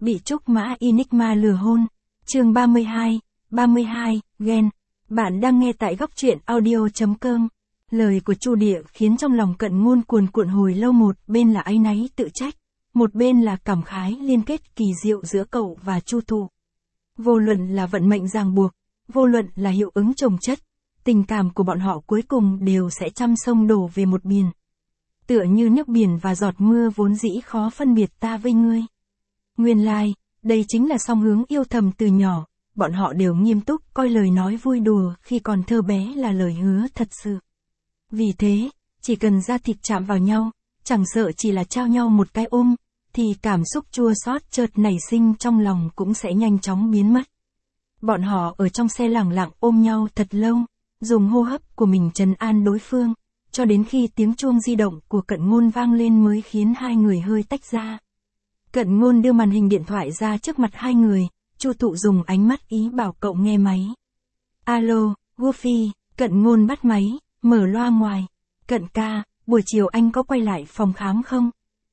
Bị trúc mã Enigma lừa hôn. Chương 32, ghen. Bạn đang nghe tại góc truyện audio.com. Lời của Chu Địa khiến trong lòng Cận Ngôn cuồn cuộn hồi lâu, một bên là áy náy tự trách, một bên là cảm khái liên kết kỳ diệu giữa cậu và Chu Thụ. Vô luận là vận mệnh ràng buộc, vô luận là hiệu ứng chồng chất, tình cảm của bọn họ cuối cùng đều sẽ trăm sông đổ về một biển. Tựa như nước biển và giọt mưa vốn dĩ khó phân biệt ta với ngươi. Nguyên lai, đây chính là song hướng yêu thầm từ nhỏ, bọn họ đều nghiêm túc coi lời nói vui đùa khi còn thơ bé là lời hứa thật sự. Vì thế, chỉ cần da thịt chạm vào nhau, chẳng sợ chỉ là trao nhau một cái ôm, thì cảm xúc chua xót chợt nảy sinh trong lòng cũng sẽ nhanh chóng biến mất. Bọn họ ở trong xe lẳng lặng ôm nhau thật lâu, dùng hô hấp của mình trấn an đối phương, cho đến khi tiếng chuông di động của Cận Ngôn vang lên mới khiến hai người hơi tách ra. Cận Ngôn đưa màn hình điện thoại ra trước mặt hai người, Chu Thụ dùng ánh mắt ý bảo cậu nghe máy. Alo, Goofy, Cận Ngôn bắt máy, mở loa ngoài. Cận ca, buổi chiều anh có quay lại phòng khám không?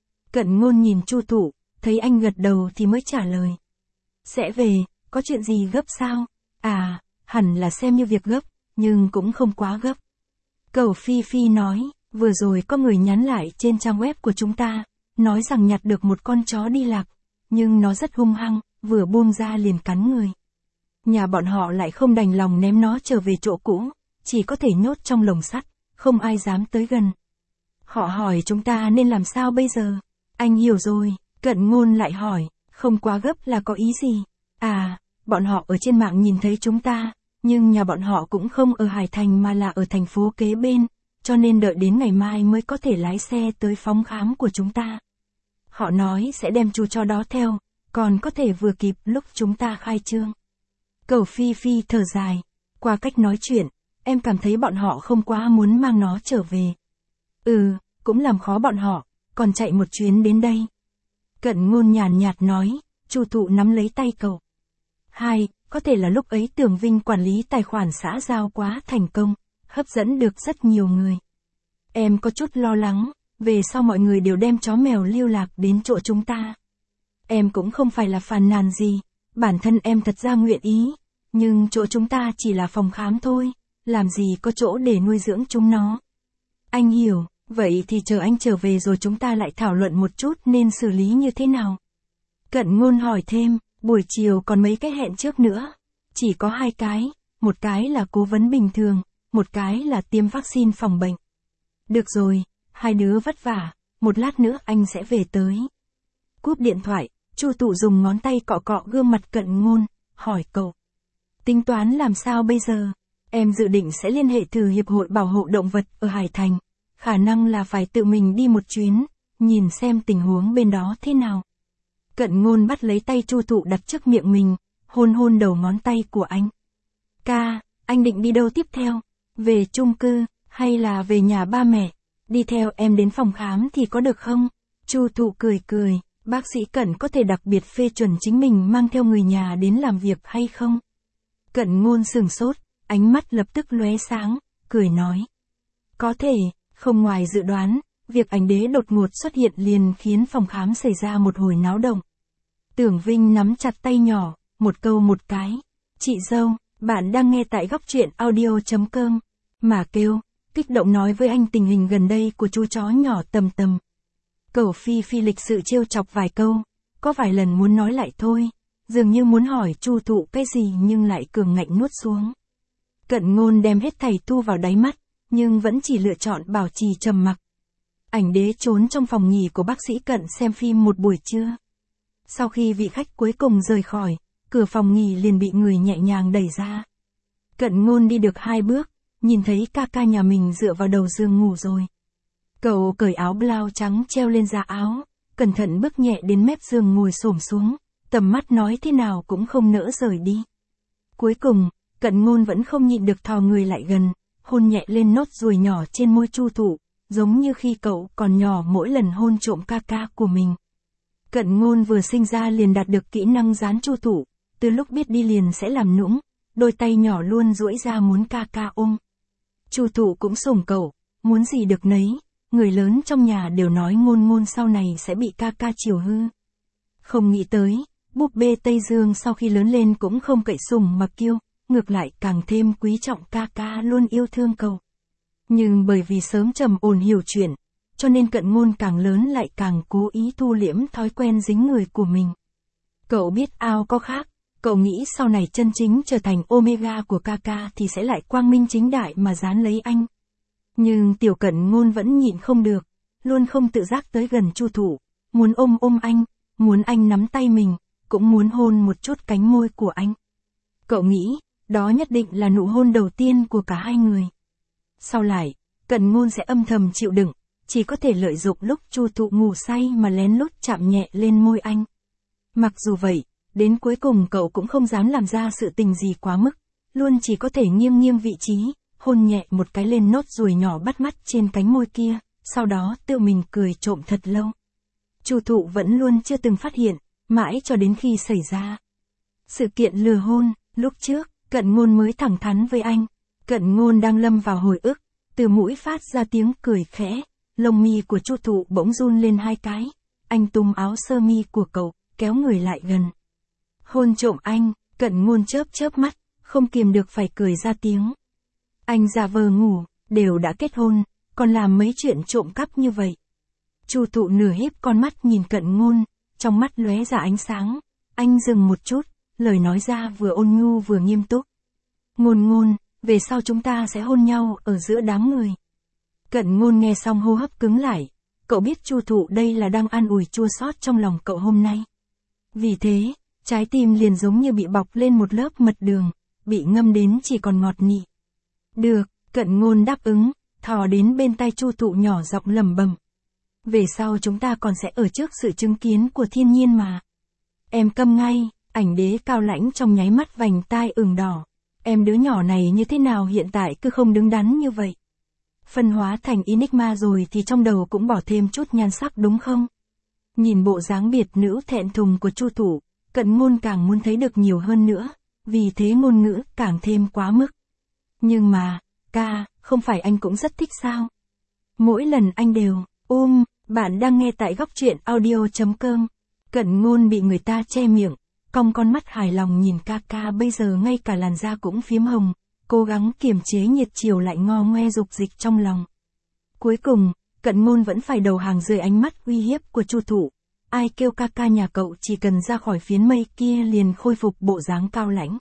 Cận Ngôn nhìn Chu Thụ, thấy anh gật đầu thì mới trả lời. Sẽ về, có chuyện gì gấp sao? À, hẳn là xem như việc gấp, nhưng cũng không quá gấp. Cậu Phi Phi nói, vừa rồi có người nhắn lại trên trang web của chúng ta, nói rằng nhặt được một con chó đi lạc, nhưng nó rất hung hăng, vừa buông ra liền cắn người. Nhà bọn họ lại không đành lòng ném nó trở về chỗ cũ, chỉ có thể nhốt trong lồng sắt, không ai dám tới gần. Họ hỏi chúng ta nên làm sao bây giờ? Anh hiểu rồi, Cận Ngôn lại hỏi, không quá gấp là có ý gì? À, bọn họ ở trên mạng nhìn thấy chúng ta, nhưng nhà bọn họ cũng không ở Hải Thành mà là ở thành phố kế bên, cho nên đợi đến ngày mai mới có thể lái xe tới phòng khám của chúng ta. Họ nói sẽ đem chú chó đó theo, còn có thể vừa kịp lúc chúng ta khai trương. Cậu Phi Phi thở dài, qua cách nói chuyện, em cảm thấy bọn họ không quá muốn mang nó trở về. Cũng làm khó bọn họ, còn chạy một chuyến đến đây. Cận Ngôn nhàn nhạt nói, Chu Thụ nắm lấy tay cậu. Có thể là lúc ấy Tưởng Vinh quản lý tài khoản xã giao quá thành công, hấp dẫn được rất nhiều người. Em có chút lo lắng, về sau mọi người đều đem chó mèo lưu lạc đến chỗ chúng ta. Em cũng không phải là phàn nàn gì, bản thân em thật ra nguyện ý, nhưng chỗ chúng ta chỉ là phòng khám thôi, làm gì có chỗ để nuôi dưỡng chúng nó. Anh hiểu, vậy thì chờ anh trở về rồi chúng ta lại thảo luận một chút nên xử lý như thế nào. Cận Ngôn hỏi thêm, buổi chiều còn mấy cái hẹn trước nữa. Chỉ có 2 cái, một cái là cố vấn bình thường, một cái là tiêm vaccine phòng bệnh. Được rồi, hai đứa vất vả, một lát nữa anh sẽ về tới. Cúp điện thoại, Chu Thụ dùng ngón tay cọ cọ gương mặt Cận Ngôn, hỏi cậu. Tính toán làm sao bây giờ? Em dự định sẽ liên hệ thử Hiệp hội Bảo hộ Động vật ở Hải Thành. Khả năng là phải tự mình đi một chuyến, nhìn xem tình huống bên đó thế nào. Cận Ngôn bắt lấy tay Chu Thụ đặt trước miệng mình, hôn hôn đầu ngón tay của anh. Ca, anh định đi đâu tiếp theo? Về chung cư, hay là về nhà ba mẹ? Đi theo em đến phòng khám thì có được không? Chu Thụ cười cười, bác sĩ Cận có thể đặc biệt phê chuẩn chính mình mang theo người nhà đến làm việc hay không? Cận Ngôn sửng sốt, ánh mắt lập tức lóe sáng, cười nói. Có thể, không ngoài dự đoán, việc ảnh đế đột ngột xuất hiện liền khiến phòng khám xảy ra một hồi náo động. Tưởng Vinh nắm chặt tay nhỏ, một câu một cái. Chị dâu, bạn đang nghe tại góc truyện audio.com. Mà kêu, kích động nói với anh tình hình gần đây của chú chó nhỏ Tầm Tầm. Cậu Phi Phi lịch sự trêu chọc vài câu, có vài lần muốn nói lại thôi, dường như muốn hỏi Chu Thụ cái gì nhưng lại cường ngạnh nuốt xuống. Cận Ngôn đem hết thảy thu vào đáy mắt, nhưng vẫn chỉ lựa chọn bảo trì trầm mặc. Ảnh đế trốn trong phòng nghỉ của bác sĩ Cận xem phim một buổi trưa. Sau khi vị khách cuối cùng rời khỏi, cửa phòng nghỉ liền bị người nhẹ nhàng đẩy ra. Cận Ngôn đi được 2 bước, nhìn thấy ca ca nhà mình dựa vào đầu giường ngủ rồi. Cậu cởi áo blau trắng treo lên da áo, cẩn thận bước nhẹ đến mép giường ngồi xổm xuống, tầm mắt nói thế nào cũng không nỡ rời đi. Cuối cùng, Cận Ngôn vẫn không nhịn được thò người lại gần, hôn nhẹ lên nốt ruồi nhỏ trên môi Chu Thụ, giống như khi cậu còn nhỏ mỗi lần hôn trộm ca ca của mình. Cận Ngôn vừa sinh ra liền đạt được kỹ năng dán Chu Thụ, từ lúc biết đi liền sẽ làm nũng, đôi tay nhỏ luôn duỗi ra muốn ca ca ôm. Chu Thụ cũng sủng cậu, muốn gì được nấy, người lớn trong nhà đều nói Ngôn Ngôn sau này sẽ bị ca ca chiều hư. Không nghĩ tới, Búp bê Tây Dương sau khi lớn lên cũng không cậy sùng mà kiêu, ngược lại càng thêm quý trọng ca ca luôn yêu thương cậu. Nhưng bởi vì sớm trầm ổn hiểu chuyện, cho nên Cận Ngôn càng lớn lại càng cố ý thu liễm thói quen dính người của mình. Cậu biết ao có khác, cậu nghĩ sau này chân chính trở thành Omega của ca ca thì sẽ lại quang minh chính đại mà dán lấy anh. Nhưng tiểu Cận Ngôn vẫn nhịn không được, luôn không tự giác tới gần Chu Thụ, muốn ôm anh, muốn anh nắm tay mình, cũng muốn hôn một chút cánh môi của anh. Cậu nghĩ, đó nhất định là nụ hôn đầu tiên của cả hai người. Sau lại, Cận Ngôn sẽ âm thầm chịu đựng, chỉ có thể lợi dụng lúc Chu Thụ ngủ say mà lén lút chạm nhẹ lên môi anh. Mặc dù vậy, đến cuối cùng cậu cũng không dám làm ra sự tình gì quá mức, luôn chỉ có thể nghiêng vị trí, hôn nhẹ một cái lên nốt ruồi nhỏ bắt mắt trên cánh môi kia, sau đó tự mình cười trộm thật lâu. Chu Thụ vẫn luôn chưa từng phát hiện, mãi cho đến khi xảy ra sự kiện lừa hôn, lúc trước, Cận Ngôn mới thẳng thắn với anh. Cận Ngôn đang lâm vào hồi ức, từ mũi phát ra tiếng cười khẽ, lông mi của Chu Thụ bỗng run lên hai cái, anh túm áo sơ mi của cậu, kéo người lại gần. Hôn trộm anh, Cận Ngôn chớp mắt, không kìm được phải cười ra tiếng. Anh giả vờ ngủ, đều đã kết hôn, còn làm mấy chuyện trộm cắp như vậy. Chu Thụ nửa híp con mắt nhìn Cận Ngôn, trong mắt lóe ra ánh sáng, anh dừng một chút, lời nói ra vừa ôn nhu vừa nghiêm túc. Ngôn, về sau chúng ta sẽ hôn nhau ở giữa đám người. Cận Ngôn nghe xong hô hấp cứng lại, cậu biết Chu Thụ đây là đang an ủi chua xót trong lòng cậu hôm nay. Vì thế, trái tim liền giống như bị bọc lên một lớp mật đường, bị ngâm đến chỉ còn ngọt nị. Được, Cận Ngôn đáp ứng, thò đến bên tai Chu Thụ nhỏ giọng lẩm bẩm. Về sau chúng ta còn sẽ ở trước sự chứng kiến của thiên nhiên mà. Em câm ngay, Ảnh Đế cao lãnh trong nháy mắt vành tai ửng đỏ. Em đứa nhỏ này như thế nào hiện tại cứ không đứng đắn như vậy. Phân hóa thành Enigma rồi thì trong đầu cũng bỏ thêm chút nhan sắc đúng không? Nhìn bộ dáng biệt nữ thẹn thùng của Chu Thụ, Cận Ngôn càng muốn thấy được nhiều hơn nữa, vì thế ngôn ngữ càng thêm quá mức. Nhưng mà, ca, không phải anh cũng rất thích sao? Mỗi lần anh đều, bạn đang nghe tại góc truyện audio.com. Cận Ngôn bị người ta che miệng, cong con mắt hài lòng nhìn ca ca bây giờ ngay cả làn da cũng phiếm hồng, cố gắng kiềm chế nhiệt chiều lại ngo ngoe dục dịch trong lòng. Cuối cùng, Cận Ngôn vẫn phải đầu hàng dưới ánh mắt uy hiếp của Chu Thụ. Ai kêu ca ca nhà cậu chỉ cần ra khỏi phiến mây kia liền khôi phục bộ dáng cao lãnh.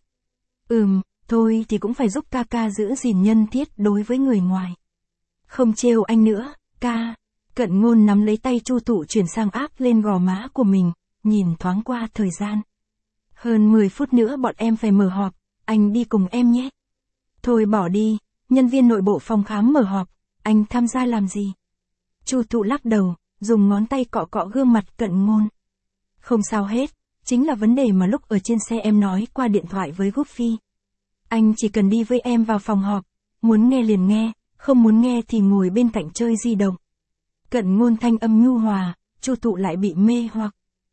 Thôi thì cũng phải giúp ca ca giữ gìn nhân thiết đối với người ngoài. Không trêu anh nữa, ca. Cận Ngôn nắm lấy tay Chu Thụ chuyển sang áp lên gò má của mình, nhìn thoáng qua thời gian. Hơn 10 phút nữa bọn em phải mở họp, anh đi cùng em nhé. Thôi bỏ đi, nhân viên nội bộ phòng khám mở họp, anh tham gia làm gì? Chu Thụ lắc đầu, dùng ngón tay cọ cọ gương mặt Cận Ngôn. Không sao hết, chính là vấn đề mà lúc ở trên xe em nói qua điện thoại với Goofy. Anh chỉ cần đi với em vào phòng họp, muốn nghe liền nghe, không muốn nghe thì ngồi bên cạnh chơi di động. Cận Ngôn thanh âm nhu hòa, Chu Thụ lại bị mê hoặc.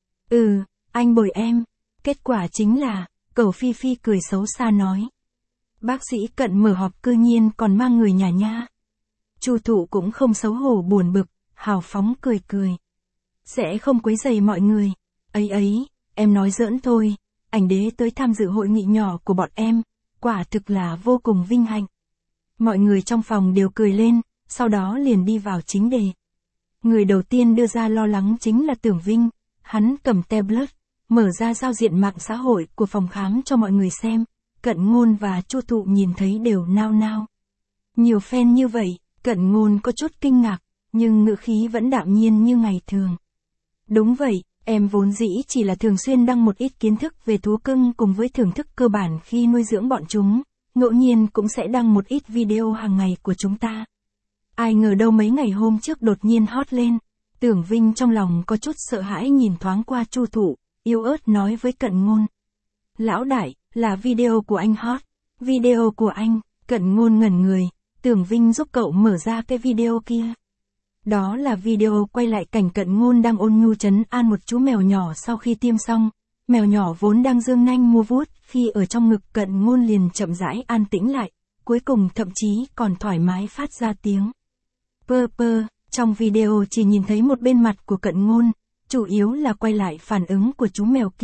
Anh bồi em. Kết quả chính là, Cẩu Phi Phi cười xấu xa nói. Bác sĩ Cận mở họp cư nhiên còn mang người nhà nha. Chu Thụ cũng không xấu hổ buồn bực, hào phóng cười. Sẽ không quấy rầy mọi người. Ấy, em nói giỡn thôi, Ảnh Đế tới tham dự hội nghị nhỏ của bọn em, quả thực là vô cùng vinh hạnh. Mọi người trong phòng đều cười lên, sau đó liền đi vào chính đề. Người đầu tiên đưa ra lo lắng chính là Tưởng Vinh, hắn cầm tablet, mở ra giao diện mạng xã hội của phòng khám cho mọi người xem, Cận Ngôn và Chu Thụ nhìn thấy đều nao nao. Nhiều fan như vậy, Cận Ngôn có chút kinh ngạc, nhưng ngữ khí vẫn đạm nhiên như ngày thường. Đúng vậy, em vốn dĩ chỉ là thường xuyên đăng một ít kiến thức về thú cưng cùng với thưởng thức cơ bản khi nuôi dưỡng bọn chúng, ngẫu nhiên cũng sẽ đăng một ít video hàng ngày của chúng ta. Ai ngờ đâu mấy ngày hôm trước đột nhiên hot lên, Tưởng Vinh trong lòng có chút sợ hãi nhìn thoáng qua Chu Thụ, yếu ớt nói với Cận Ngôn. Lão đại, là video của anh hot, video của anh, Cận Ngôn ngẩn người, Tưởng Vinh giúp cậu mở ra cái video kia. Đó là video quay lại cảnh Cận Ngôn đang ôn nhu trấn an một chú mèo nhỏ sau khi tiêm xong, mèo nhỏ vốn đang giương nanh mua vuốt, khi ở trong ngực Cận Ngôn liền chậm rãi an tĩnh lại, cuối cùng thậm chí còn thoải mái phát ra tiếng. Pơ, trong video chỉ nhìn thấy một bên mặt của Cận Ngôn, chủ yếu là quay lại phản ứng của chú mèo kia,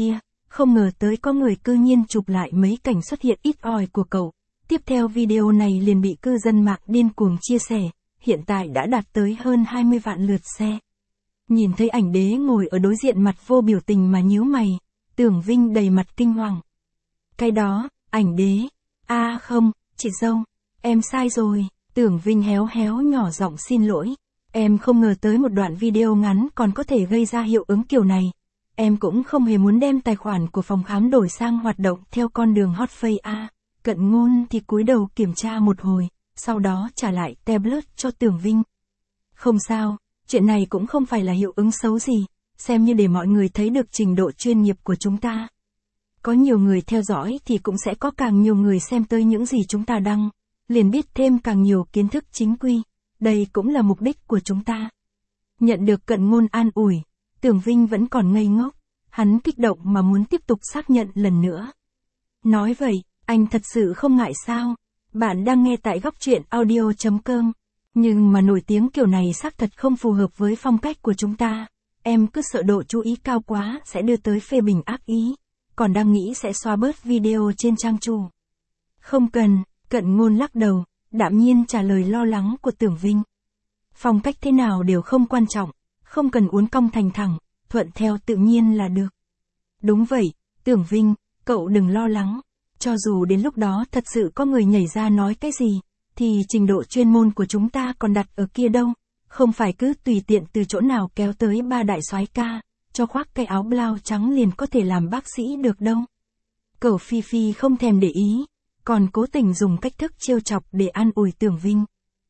Không ngờ tới có người cư nhiên chụp lại mấy cảnh xuất hiện ít ỏi của cậu. Tiếp theo video này liền bị cư dân mạng điên cuồng chia sẻ, hiện tại đã đạt tới hơn 20 vạn lượt share. Nhìn thấy ảnh đế ngồi ở đối diện mặt vô biểu tình mà nhíu mày, Tưởng Vinh đầy mặt kinh hoàng. Cái đó, ảnh đế. Không, chị dâu, em sai rồi. Tưởng Vinh héo héo nhỏ giọng xin lỗi. Em không ngờ tới một đoạn video ngắn còn có thể gây ra hiệu ứng kiểu này. Em cũng không hề muốn đem tài khoản của phòng khám đổi sang hoạt động theo con đường hot face. Cận Ngôn thì cúi đầu kiểm tra một hồi, sau đó trả lại tablet cho Tưởng Vinh. Không sao, chuyện này cũng không phải là hiệu ứng xấu gì, xem như để mọi người thấy được trình độ chuyên nghiệp của chúng ta. Có nhiều người theo dõi thì cũng sẽ có càng nhiều người xem tới những gì chúng ta đăng, liền biết thêm càng nhiều kiến thức chính quy, đây cũng là mục đích của chúng ta. Nhận được Cận Ngôn an ủi, Tưởng Vinh vẫn còn ngây ngốc, hắn kích động mà muốn tiếp tục xác nhận lần nữa. Nói vậy, anh thật sự không ngại sao? Bạn đang nghe tại góc truyện audio.com. Nhưng mà nổi tiếng kiểu này xác thật không phù hợp với phong cách của chúng ta. Em cứ sợ độ chú ý cao quá sẽ đưa tới phê bình ác ý. Còn đang nghĩ sẽ xóa bớt video trên trang chủ. Không cần, Cận Ngôn lắc đầu, đạm nhiên trả lời lo lắng của Tưởng Vinh. Phong cách thế nào đều không quan trọng, không cần uốn cong thành thẳng, thuận theo tự nhiên là được. Đúng vậy, Tưởng Vinh, cậu đừng lo lắng. Cho dù đến lúc đó thật sự có người nhảy ra nói cái gì, thì trình độ chuyên môn của chúng ta còn đặt ở kia đâu, không phải cứ tùy tiện từ chỗ nào kéo tới ba đại soái ca, cho khoác cái áo blau trắng liền có thể làm bác sĩ được đâu. Cậu Phi Phi không thèm để ý, còn cố tình dùng cách thức trêu chọc để an ủi Tưởng Vinh.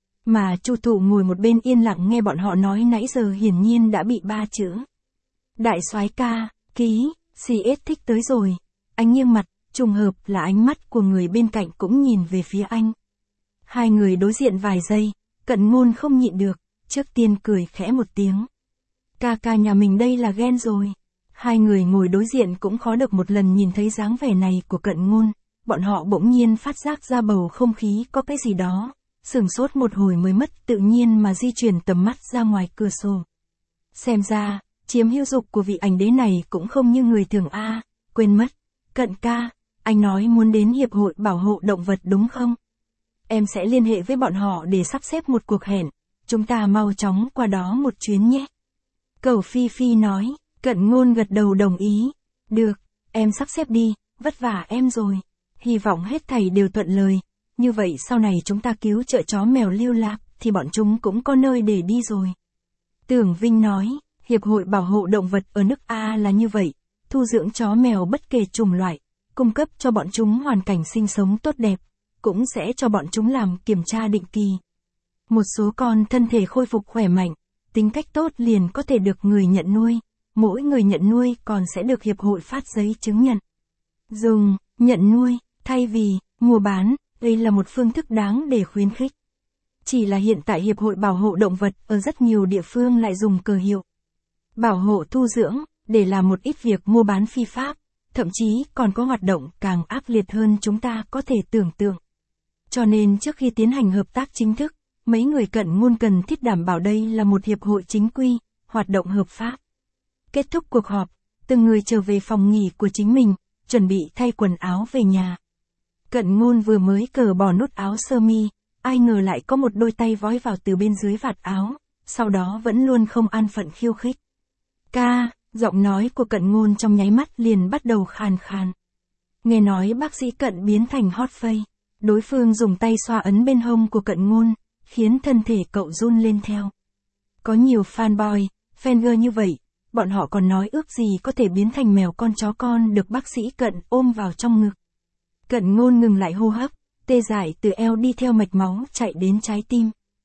Mà Chu Thụ ngồi một bên yên lặng nghe bọn họ nói nãy giờ hiển nhiên đã bị ba chữ. Đại soái ca, ký, CS thích tới rồi. Anh nghiêng mặt, trùng hợp là ánh mắt của người bên cạnh cũng nhìn về phía anh. Hai người đối diện vài giây, Cận Ngôn không nhịn được, trước tiên cười khẽ một tiếng. Ca ca nhà mình đây là ghen rồi. Hai người ngồi đối diện cũng khó được một lần nhìn thấy dáng vẻ này của Cận Ngôn, bọn họ bỗng nhiên phát giác ra bầu không khí có cái gì đó, sửng sốt một hồi mới mất tự nhiên mà di chuyển tầm mắt ra ngoài cửa sổ. Xem ra, chiếm hữu dục của vị ảnh đế này cũng không như người thường quên mất. Cận ca, anh nói muốn đến Hiệp hội Bảo hộ Động vật đúng không? Em sẽ liên hệ với bọn họ để sắp xếp một cuộc hẹn, chúng ta mau chóng qua đó một chuyến nhé. Cẩu Phi Phi nói, Cận Ngôn gật đầu đồng ý. Được, em sắp xếp đi, vất vả em rồi. Hy vọng hết thảy đều thuận lời, như vậy sau này chúng ta cứu trợ chó mèo lưu lạc, thì bọn chúng cũng có nơi để đi rồi. Tưởng Vinh nói, Hiệp hội Bảo hộ Động vật ở nước A là như vậy, thu dưỡng chó mèo bất kể chủng loại, cung cấp cho bọn chúng hoàn cảnh sinh sống tốt đẹp, cũng sẽ cho bọn chúng làm kiểm tra định kỳ. Một số con thân thể khôi phục khỏe mạnh, tính cách tốt liền có thể được người nhận nuôi, mỗi người nhận nuôi còn sẽ được hiệp hội phát giấy chứng nhận. Dùng, nhận nuôi, thay vì, mua bán, đây là một phương thức đáng để khuyến khích. Chỉ là hiện tại Hiệp hội Bảo hộ Động vật ở rất nhiều địa phương lại dùng cờ hiệu bảo hộ thu dưỡng, để làm một ít việc mua bán phi pháp, thậm chí còn có hoạt động càng ác liệt hơn chúng ta có thể tưởng tượng. Cho nên trước khi tiến hành hợp tác chính thức, mấy người Cận Ngôn cần thiết đảm bảo đây là một hiệp hội chính quy, hoạt động hợp pháp. Kết thúc cuộc họp, từng người trở về phòng nghỉ của chính mình, chuẩn bị thay quần áo về nhà. Cận Ngôn vừa mới cởi bỏ nút áo sơ mi, ai ngờ lại có một đôi tay vói vào từ bên dưới vạt áo, sau đó vẫn luôn không an phận khiêu khích. Ca, giọng nói của Cận Ngôn trong nháy mắt liền bắt đầu khàn khàn. Nghe nói bác sĩ Cận biến thành hot face, đối phương dùng tay xoa ấn bên hông của Cận Ngôn, khiến thân thể cậu run lên theo. Có nhiều fanboy, fangirl như vậy, bọn họ còn nói ước gì có thể biến thành mèo con chó con được bác sĩ Cận ôm vào trong ngực. Cận Ngôn ngừng lại hô hấp, tê dại từ eo đi theo mạch máu chạy đến trái tim.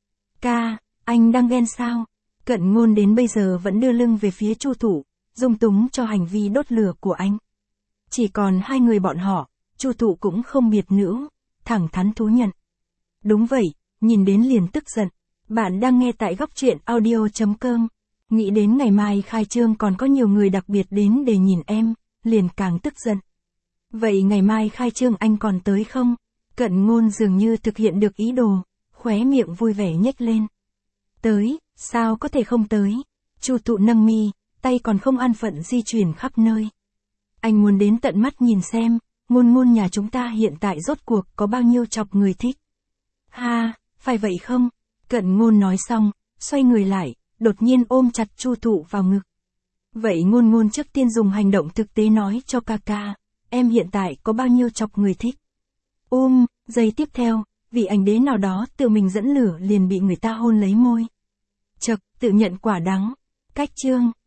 Ca, anh đang ghen sao? Cận Ngôn đến bây giờ vẫn đưa lưng về phía Chu Thụ, dung túng cho hành vi đốt lửa của anh. Chỉ còn hai người bọn họ, Chu Thụ cũng không biệt nữ, thẳng thắn thú nhận. Đúng vậy, nhìn đến liền tức giận. Bạn đang nghe tại góc truyện audio.com. Nghĩ đến ngày mai khai trương còn có nhiều người đặc biệt đến để nhìn em, liền càng tức giận. Vậy ngày mai khai trương anh còn tới không? Cận Ngôn dường như thực hiện được ý đồ, khóe miệng vui vẻ nhếch lên. Tới, sao có thể không tới? Chu Thụ nâng mi, tay còn không an phận di chuyển khắp nơi. Anh muốn đến tận mắt nhìn xem, ngôn ngôn nhà chúng ta hiện tại rốt cuộc có bao nhiêu chọc người thích. Ha, phải vậy không? Cận ngôn nói xong, xoay người lại, đột nhiên ôm chặt Chu Thụ vào ngực. Vậy ngôn ngôn trước tiên dùng hành động thực tế nói cho ca ca, em hiện tại có bao nhiêu chọc người thích. Giây tiếp theo, vị ảnh đế nào đó tự mình dẫn lửa liền bị người ta hôn lấy môi. Chậc, tự nhận quả đắng. Cách chương.